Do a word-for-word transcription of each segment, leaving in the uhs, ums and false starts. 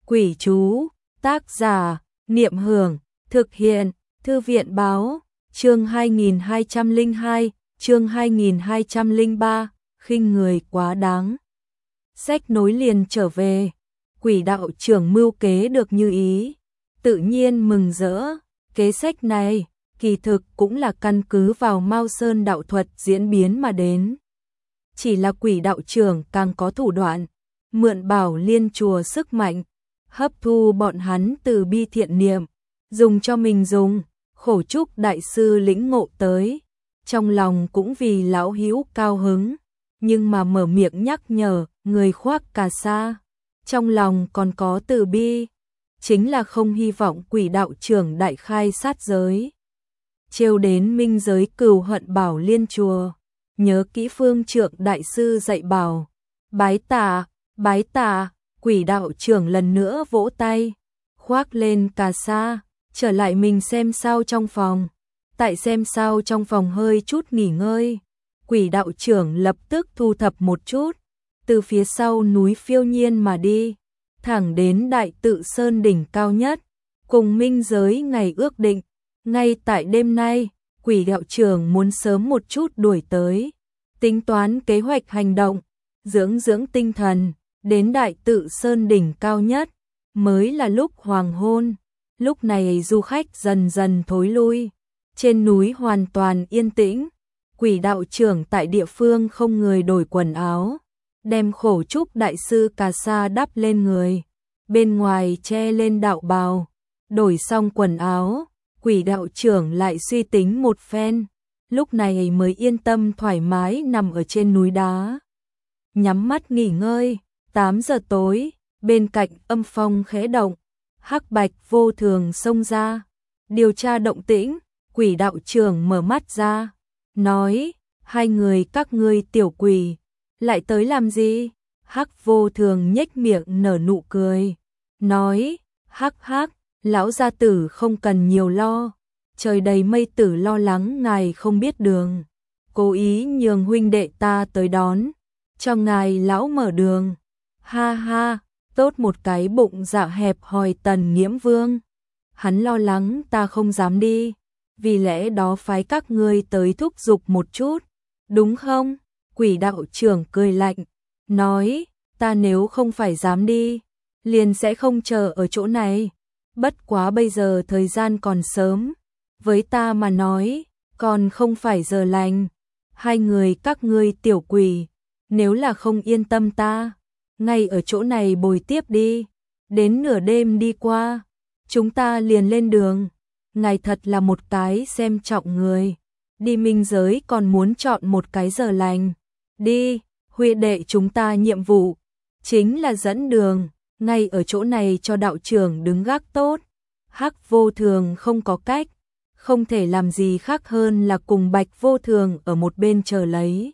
Quỷ chú, tác giả, Niệm Hưởng, thực hiện, Thư viện báo, chương hai nghìn hai trăm lẻ hai, chương hai nghìn hai trăm lẻ ba, khinh người quá đáng. Sách nối liền trở về, quỷ đạo trưởng mưu kế được như ý, tự nhiên mừng rỡ, kế sách này, kỳ thực cũng là căn cứ vào Mao Sơn đạo thuật diễn biến mà đến. Chỉ là quỷ đạo trưởng càng có thủ đoạn, mượn Bảo Liên chùa sức mạnh, hấp thu bọn hắn từ bi thiện niệm, dùng cho mình dùng, khổ chúc đại sư lĩnh ngộ tới, trong lòng cũng vì lão hữu cao hứng, nhưng mà mở miệng nhắc nhở, người khoác cà sa, trong lòng còn có từ bi, chính là không hy vọng quỷ đạo trưởng đại khai sát giới. Trêu đến minh giới cừu hận Bảo Liên chùa, nhớ kỹ phương trượng đại sư dạy bảo, bái tạ, bái tạ, quỷ đạo trưởng lần nữa vỗ tay, khoác lên cà sa, trở lại mình xem sao trong phòng. Tại xem sao trong phòng hơi chút nghỉ ngơi, quỷ đạo trưởng lập tức thu thập một chút, từ phía sau núi phiêu nhiên mà đi, thẳng đến đại tự sơn đỉnh cao nhất, cùng minh giới ngày ước định. Ngay tại đêm nay, quỷ đạo trưởng muốn sớm một chút đuổi tới, tính toán kế hoạch hành động, dưỡng dưỡng tinh thần, đến đại tự sơn đỉnh cao nhất, mới là lúc hoàng hôn. Lúc này du khách dần dần thối lui, trên núi hoàn toàn yên tĩnh, quỷ đạo trưởng tại địa phương không người đổi quần áo, đem khổ trúc đại sư cà sa đắp lên người, bên ngoài che lên đạo bào, đổi xong quần áo, quỷ đạo trưởng lại suy tính một phen, lúc này mới yên tâm thoải mái nằm ở trên núi đá. Nhắm mắt nghỉ ngơi, tám giờ tối, bên cạnh âm phong khẽ động, hắc bạch vô thường xông ra, điều tra động tĩnh, quỷ đạo trưởng mở mắt ra, nói, hai người các ngươi tiểu quỷ, lại tới làm gì? Hắc vô thường nhếch miệng nở nụ cười, nói, hắc hắc, lão gia tử không cần nhiều lo, trời đầy mây tử lo lắng ngài không biết đường, cố ý nhường huynh đệ ta tới đón, cho ngài lão mở đường, ha ha. Tốt một cái bụng dạ hẹp hòi Tần Nghiễm Vương. Hắn lo lắng ta không dám đi, vì lẽ đó phái các ngươi tới thúc giục một chút, đúng không? Quỷ đạo trưởng cười lạnh, nói, ta nếu không phải dám đi, liền sẽ không chờ ở chỗ này. Bất quá bây giờ thời gian còn sớm, với ta mà nói, còn không phải giờ lành. Hai người các ngươi tiểu quỷ, nếu là không yên tâm ta, ngay ở chỗ này bồi tiếp đi, đến nửa đêm đi qua, chúng ta liền lên đường. Ngài thật là một cái xem trọng người, đi minh giới còn muốn chọn một cái giờ lành. Đi, huynh đệ chúng ta nhiệm vụ chính là dẫn đường, ngay ở chỗ này cho đạo trưởng đứng gác tốt. Hắc vô thường không có cách, không thể làm gì khác hơn là cùng bạch vô thường ở một bên chờ lấy.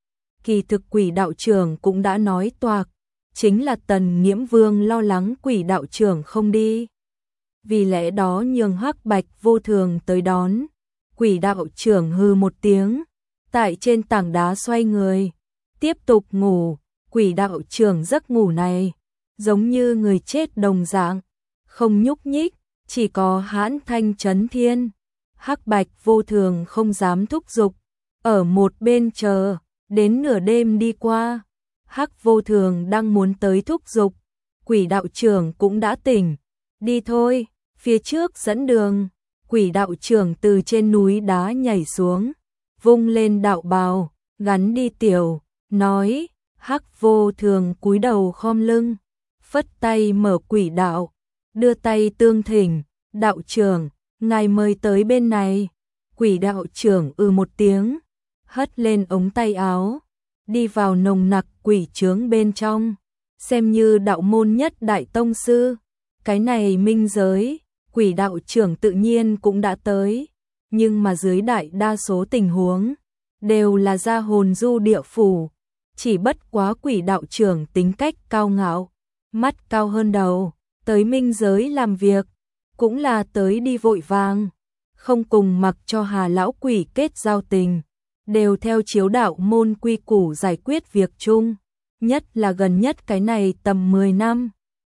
Kỳ thực quỷ đạo trưởng cũng đã nói toạc, chính là Tần Nghiễm Vương lo lắng quỷ đạo trưởng không đi, vì lẽ đó nhường hắc bạch vô thường tới đón. Quỷ đạo trưởng hừ một tiếng, tại trên tảng đá xoay người, tiếp tục ngủ. Quỷ đạo trưởng giấc ngủ này giống như người chết đồng dạng, không nhúc nhích, chỉ có hãn thanh chấn thiên. Hắc bạch vô thường không dám thúc giục, ở một bên chờ, đến nửa đêm đi qua. Hắc vô thường đang muốn tới thúc giục, quỷ đạo trưởng cũng đã tỉnh, đi thôi, phía trước dẫn đường. Quỷ đạo trưởng từ trên núi đá nhảy xuống, vung lên đạo bào, gắn đi tiểu, nói, hắc vô thường cúi đầu khom lưng, phất tay mở quỷ đạo, đưa tay tương thỉnh, đạo trưởng, ngài mời tới bên này. Quỷ đạo trưởng ư một tiếng, hất lên ống tay áo, đi vào nồng nặc quỷ chướng bên trong, xem như đạo môn nhất đại tông sư. Cái này minh giới, quỷ đạo trưởng tự nhiên cũng đã tới, nhưng mà dưới đại đa số tình huống, đều là ra hồn du địa phủ, chỉ bất quá quỷ đạo trưởng tính cách cao ngạo, mắt cao hơn đầu, tới minh giới làm việc, cũng là tới đi vội vàng, không cùng mặc cho Hà lão quỷ kết giao tình, đều theo chiếu đạo môn quy củ giải quyết việc chung, nhất là gần nhất cái này tầm mười năm,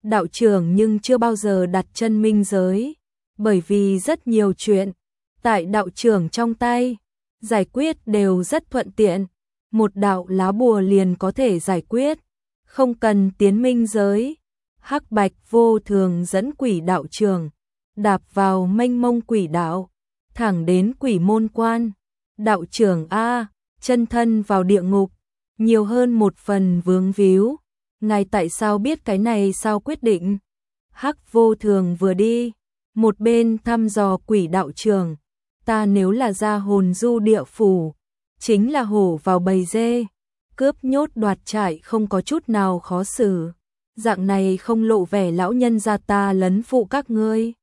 đạo trưởng nhưng chưa bao giờ đặt chân minh giới, bởi vì rất nhiều chuyện tại đạo trưởng trong tay, giải quyết đều rất thuận tiện, một đạo lá bùa liền có thể giải quyết, không cần tiến minh giới. Hắc Bạch Vô Thường dẫn quỷ đạo trường, đạp vào mênh mông quỷ đạo, thẳng đến quỷ môn quan. Đạo trưởng a, chân thân vào địa ngục, nhiều hơn một phần vướng víu, ngài tại sao biết cái này sao quyết định? Hắc Vô Thường vừa đi, một bên thăm dò quỷ đạo trường, ta nếu là ra hồn du địa phủ, chính là hổ vào bầy dê, cướp nhốt đoạt trại không có chút nào khó xử, dạng này không lộ vẻ lão nhân gia ta lấn phụ các ngươi.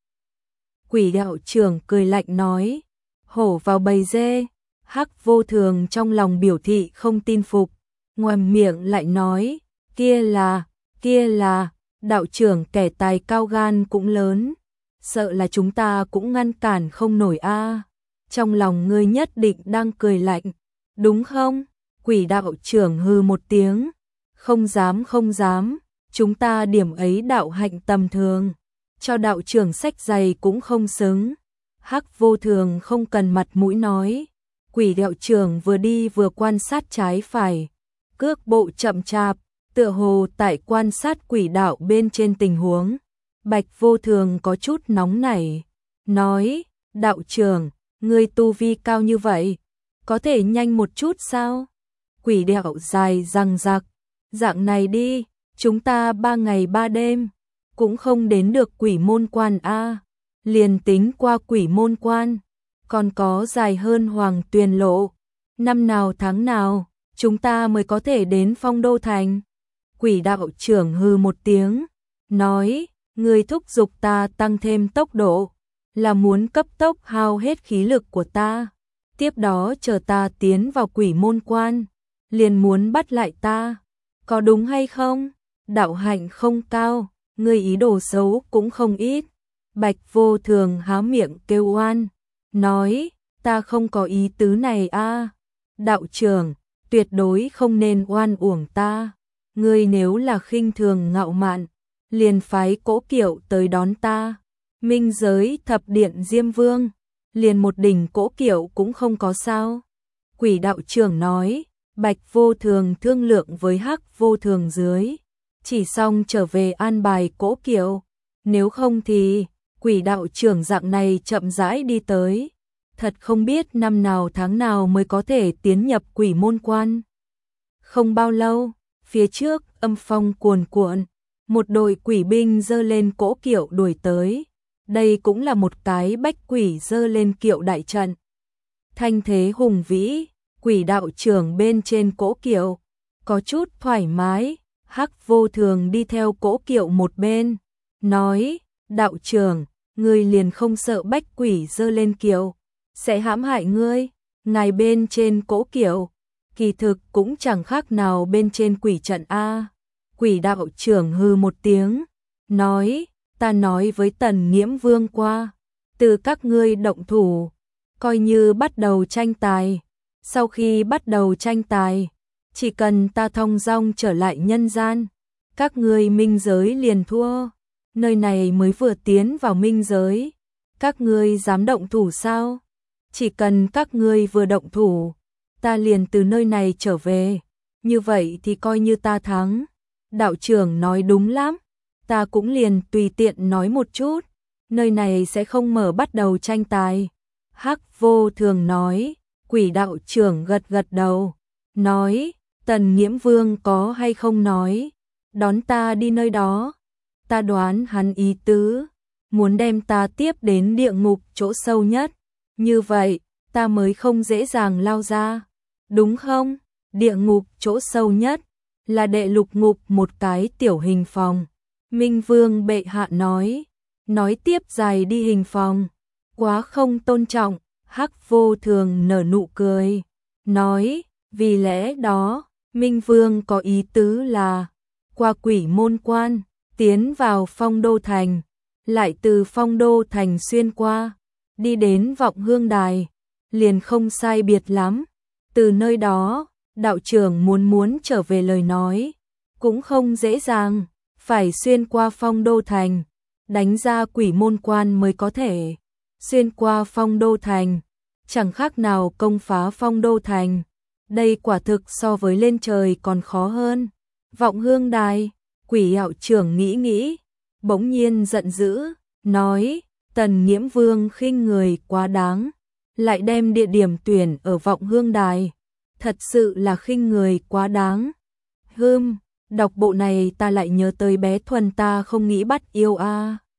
Quỷ đạo trưởng cười lạnh nói, hổ vào bầy dê. Hắc Vô Thường trong lòng biểu thị không tin phục, ngoàm miệng lại nói, kia là, kia là, đạo trưởng kẻ tài cao gan cũng lớn, sợ là chúng ta cũng ngăn cản không nổi a. Trong lòng ngươi nhất định đang cười lạnh, đúng không? Quỷ đạo trưởng hừ một tiếng, không dám không dám, chúng ta điểm ấy đạo hạnh tầm thường, cho đạo trưởng sách giày cũng không xứng. Hắc Vô Thường không cần mặt mũi nói. Quỷ đạo trưởng vừa đi vừa quan sát trái phải, cước bộ chậm chạp, tựa hồ tại quan sát quỷ đạo bên trên tình huống. Bạch Vô Thường có chút nóng nảy, nói, đạo trưởng, ngươi tu vi cao như vậy, có thể nhanh một chút sao? Quỷ đạo dài răng rạc, dạng này đi, chúng ta ba ngày ba đêm, cũng không đến được quỷ môn quan a, liền tính qua quỷ môn quan. Còn có dài hơn Hoàng Tuyền lộ, năm nào tháng nào, chúng ta mới có thể đến Phong Đô Thành. Quỷ đạo trưởng hừ một tiếng, nói, ngươi thúc giục ta tăng thêm tốc độ, là muốn cấp tốc hao hết khí lực của ta, tiếp đó chờ ta tiến vào quỷ môn quan, liền muốn bắt lại ta, có đúng hay không? Đạo hạnh không cao, ngươi ý đồ xấu cũng không ít. Bạch Vô Thường há miệng kêu oan, nói, ta không có ý tứ này a, đạo trưởng, tuyệt đối không nên oan uổng ta, ngươi nếu là khinh thường ngạo mạn, liền phái Cỗ Kiệu tới đón ta, minh giới thập điện Diêm Vương, liền một đỉnh Cỗ Kiệu cũng không có sao. Quỷ đạo trưởng nói, Bạch Vô Thường thương lượng với Hắc Vô Thường dưới, chỉ xong trở về an bài Cỗ Kiệu, nếu không thì quỷ đạo trưởng dạng này chậm rãi đi tới, thật không biết năm nào tháng nào mới có thể tiến nhập quỷ môn quan. Không bao lâu, phía trước âm phong cuồn cuộn, một đội quỷ binh dơ lên Cỗ Kiệu đuổi tới, đây cũng là một cái bách quỷ dơ lên kiệu đại trận. Thanh thế hùng vĩ, quỷ đạo trưởng bên trên Cỗ Kiệu, có chút thoải mái, Hắc Vô Thường đi theo Cỗ Kiệu một bên, nói, đạo trưởng, ngươi liền không sợ bách quỷ dơ lên kiệu, sẽ hãm hại ngươi, ngài bên trên Cỗ Kiệu, kỳ thực cũng chẳng khác nào bên trên quỷ trận a. Quỷ đạo trưởng hừ một tiếng, nói, ta nói với Tần Nghiễm Vương qua, từ các ngươi động thủ, coi như bắt đầu tranh tài, sau khi bắt đầu tranh tài, chỉ cần ta thong dong trở lại nhân gian, các ngươi minh giới liền thua. Nơi này mới vừa tiến vào minh giới, các ngươi dám động thủ sao? Chỉ cần các ngươi vừa động thủ, ta liền từ nơi này trở về, như vậy thì coi như ta thắng. Đạo trưởng nói đúng lắm, ta cũng liền tùy tiện nói một chút, nơi này sẽ không mở bắt đầu tranh tài. Hắc Vô Thường nói, quỷ đạo trưởng gật gật đầu, nói, Tần Nghiễm Vương có hay không nói, đón ta đi nơi đó. Ta đoán hắn ý tứ, muốn đem ta tiếp đến địa ngục chỗ sâu nhất, như vậy, ta mới không dễ dàng lao ra, đúng không? Địa ngục chỗ sâu nhất, là đệ lục ngục một cái tiểu hình phòng. Minh Vương bệ hạ nói, nói tiếp dài đi hình phòng, quá không tôn trọng. Hắc Vô Thường nở nụ cười, nói, vì lẽ đó, Minh Vương có ý tứ là, qua quỷ môn quan, tiến vào Phong Đô Thành, lại từ Phong Đô Thành xuyên qua, đi đến Vọng Hương Đài, liền không sai biệt lắm. Từ nơi đó, đạo trưởng muốn muốn trở về lời nói, cũng không dễ dàng, phải xuyên qua Phong Đô Thành, đánh ra quỷ môn quan mới có thể xuyên qua Phong Đô Thành, chẳng khác nào công phá Phong Đô Thành. Đây quả thực so với lên trời còn khó hơn. Vọng Hương Đài, quỷ đạo trưởng nghĩ nghĩ, bỗng nhiên giận dữ, nói, Tần Nghiễm Vương khinh người quá đáng, lại đem địa điểm tuyển ở Vọng Hương Đài, thật sự là khinh người quá đáng. Hừm, đọc bộ này ta lại nhớ tới bé Thuần ta không nghĩ bắt yêu a.